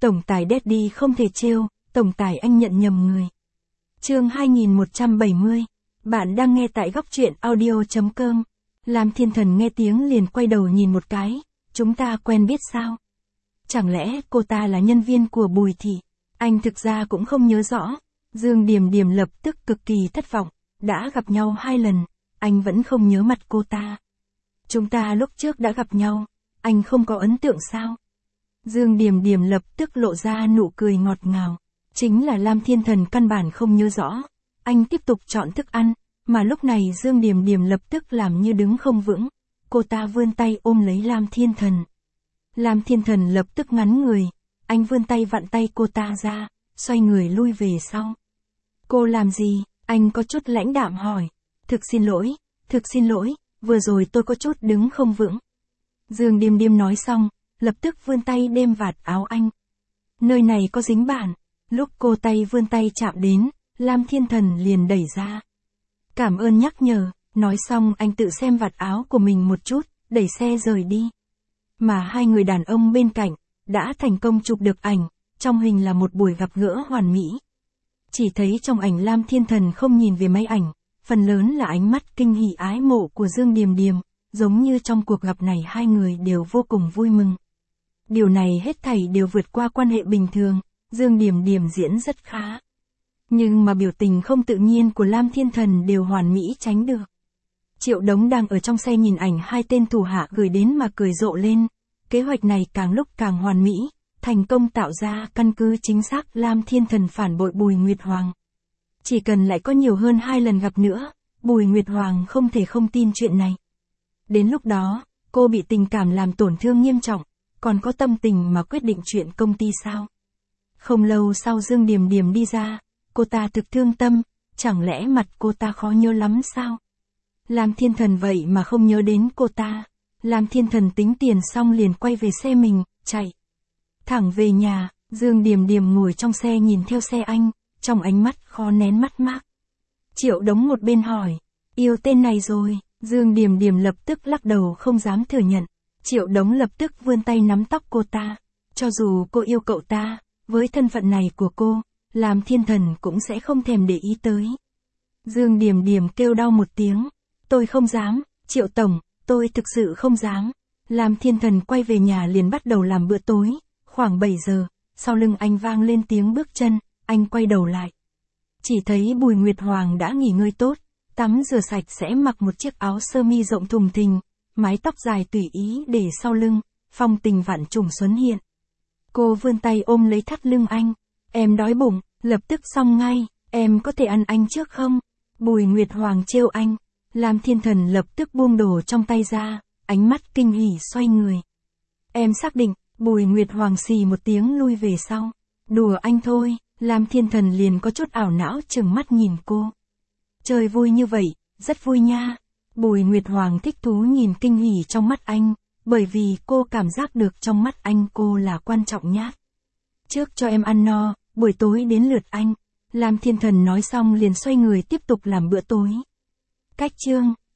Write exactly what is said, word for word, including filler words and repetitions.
Tổng tài Daddy không thể trêu, tổng tài anh nhận nhầm người. Chương hai nghìn một trăm bảy mươi. Bạn đang nghe tại góc truyện audio chấm com. Lam Thiên Thần nghe tiếng liền quay đầu nhìn một cái, chúng ta quen biết sao? Chẳng lẽ cô ta là nhân viên của Bùi Thị? Anh thực ra cũng không nhớ rõ. Dương Điềm Điềm lập tức cực kỳ thất vọng, đã gặp nhau hai lần, anh vẫn không nhớ mặt cô ta. Chúng ta lúc trước đã gặp nhau, anh không có ấn tượng sao? Dương Điềm Điềm lập tức lộ ra nụ cười ngọt ngào. Chính là Lam Thiên Thần căn bản không nhớ rõ. Anh tiếp tục chọn thức ăn, mà lúc này Dương Điềm Điềm lập tức làm như đứng không vững. Cô ta vươn tay ôm lấy Lam Thiên Thần. Lam Thiên Thần lập tức ngắn người, anh vươn tay vặn tay cô ta ra, xoay người lui về sau. Cô làm gì? Anh có chút lãnh đạm hỏi. Thực xin lỗi, thực xin lỗi, vừa rồi tôi có chút đứng không vững. Dương Điềm Điềm nói xong, lập tức vươn tay đêm vạt áo anh. Nơi này có dính bẩn. Lúc cô tay vươn tay chạm đến, Lam Thiên Thần liền đẩy ra. Cảm ơn nhắc nhở, nói xong anh tự xem vạt áo của mình một chút, đẩy xe rời đi. Mà hai người đàn ông bên cạnh, đã thành công chụp được ảnh, trong hình là một buổi gặp gỡ hoàn mỹ. Chỉ thấy trong ảnh Lam Thiên Thần không nhìn về máy ảnh, phần lớn là ánh mắt kinh hỉ ái mộ của Dương Điềm Điềm, giống như trong cuộc gặp này hai người đều vô cùng vui mừng. Điều này hết thảy đều vượt qua quan hệ bình thường, Dương Điềm Điềm diễn rất khá. Nhưng mà biểu tình không tự nhiên của Lam Thiên Thần đều hoàn mỹ tránh được. Triệu Đống đang ở trong xe nhìn ảnh hai tên thủ hạ gửi đến mà cười rộ lên. Kế hoạch này càng lúc càng hoàn mỹ, thành công tạo ra căn cứ chính xác Lam Thiên Thần phản bội Bùi Nguyệt Hoàng. Chỉ cần lại có nhiều hơn hai lần gặp nữa, Bùi Nguyệt Hoàng không thể không tin chuyện này. Đến lúc đó, cô bị tình cảm làm tổn thương nghiêm trọng, còn có tâm tình mà quyết định chuyện công ty sao? Không lâu sau Dương Điềm Điềm đi ra, cô ta thực thương tâm, chẳng lẽ mặt cô ta khó nhớ lắm sao? Lam Thiên Thần vậy mà không nhớ đến cô ta. Lam Thiên Thần tính tiền xong liền quay về xe mình, chạy. Thẳng về nhà, Dương Điềm Điềm ngồi trong xe nhìn theo xe anh, trong ánh mắt khó nén mắt mác. Triệu Đống một bên hỏi, yêu tên này rồi, Dương Điềm Điềm lập tức lắc đầu không dám thừa nhận. Triệu Đống lập tức vươn tay nắm tóc cô ta, cho dù cô yêu cậu ta, với thân phận này của cô, Lam Thiên Thần cũng sẽ không thèm để ý tới. Dương Điềm Điềm kêu đau một tiếng, tôi không dám, Triệu Tổng, tôi thực sự không dám. Lam Thiên Thần quay về nhà liền bắt đầu làm bữa tối, khoảng bảy giờ, sau lưng anh vang lên tiếng bước chân, anh quay đầu lại. Chỉ thấy Bùi Nguyệt Hoàng đã nghỉ ngơi tốt, tắm rửa sạch sẽ mặc một chiếc áo sơ mi rộng thùng thình, mái tóc dài tùy ý để sau lưng, phong tình vạn trùng xuân hiện. Cô vươn tay ôm lấy thắt lưng anh, em đói bụng, lập tức xong ngay, em có thể ăn anh trước không? Bùi Nguyệt Hoàng trêu anh. Lam Thiên Thần lập tức buông đồ trong tay ra, ánh mắt kinh hỉ xoay người. Em xác định, Bùi Nguyệt Hoàng xì một tiếng lui về sau. Đùa anh thôi, Lam Thiên Thần liền có chút ảo não chừng mắt nhìn cô. Chơi vui như vậy, rất vui nha. Bùi Nguyệt Hoàng thích thú nhìn kinh hỉ trong mắt anh, bởi vì cô cảm giác được trong mắt anh cô là quan trọng nhất. Trước cho em ăn no, buổi tối đến lượt anh. Lam Thiên Thần nói xong liền xoay người tiếp tục làm bữa tối. Cách chương